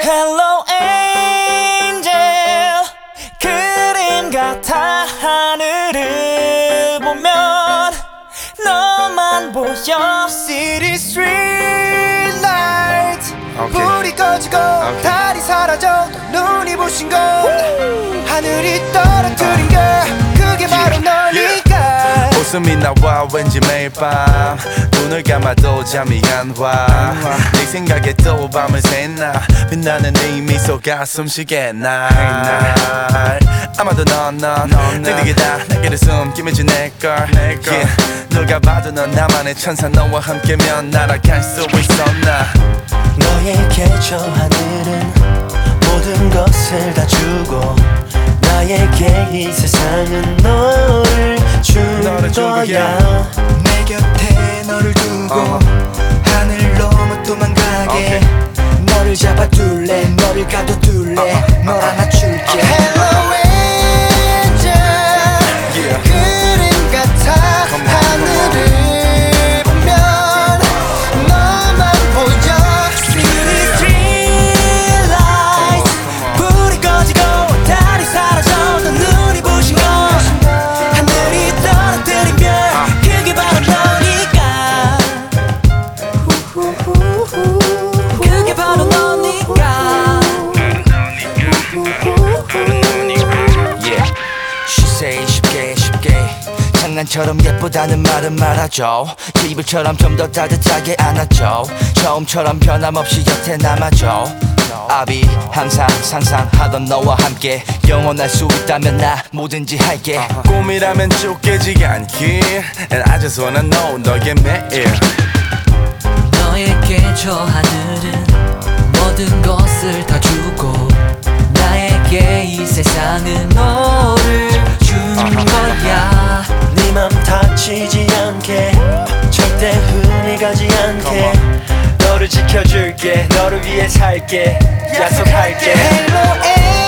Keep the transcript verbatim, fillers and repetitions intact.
Hello angel 그림 같아 하늘을 보면 너만 보여 City street lights okay. 불이 꺼지고 okay. 달이 사라져 눈이 부신 건 하늘이 떨어뜨린 게 그게 바로 너니까 웃음이 나와 왠지 매일 밤 눈을 감아도 잠이 안 와 네 생각에 또 밤을 새나 빛나는 네 미소가 숨쉬게 날 아마도 넌넌 너에게 다 내게를 숨기면지 내걸 yeah. 누가 봐도 넌 나만의 천사 너와 함께면 날아갈 수 있어 나 너에게 저 하늘은 모든 것을 다 주고 나에게 이 세상은 너를 준 거야 내 곁에 너를 두고 uh-huh. 하늘 넘어 도망가게 okay. 너를 잡아둘래 너를 가둬둘래 uh-huh. 널 안아줄게 uh-huh. Hello angel yeah. 그림 같아 하늘을 보면 너만 보여 City street lights 불이 꺼지고 달이 사라져 넌 눈이 부신 건 하늘이 떨어뜨린 별 그게 바로 너니까 그게 바로 너니까 yeah. She say 쉽게 쉽게 장난처럼 예쁘다는 말은 말아줘 이불처럼 좀 더 따뜻하게 안아줘 처음처럼 변함없이 곁에 남아줘 I'll be 항상 상상하던 너와 함께 영원할 수 있다면 나 뭐든지 할게 uh-huh. 꿈이라면 쫓기지 않기 And I just wanna know 너의 매일 너에게 저 하늘은 모든 것을 다 주고 나에게 이 세상은 너를 준 uh-huh. 거야 네 맘 다치지 않게 절대 흔히 가지 않게 너를 지켜줄게 너를 위해 살게 약속할게 Hello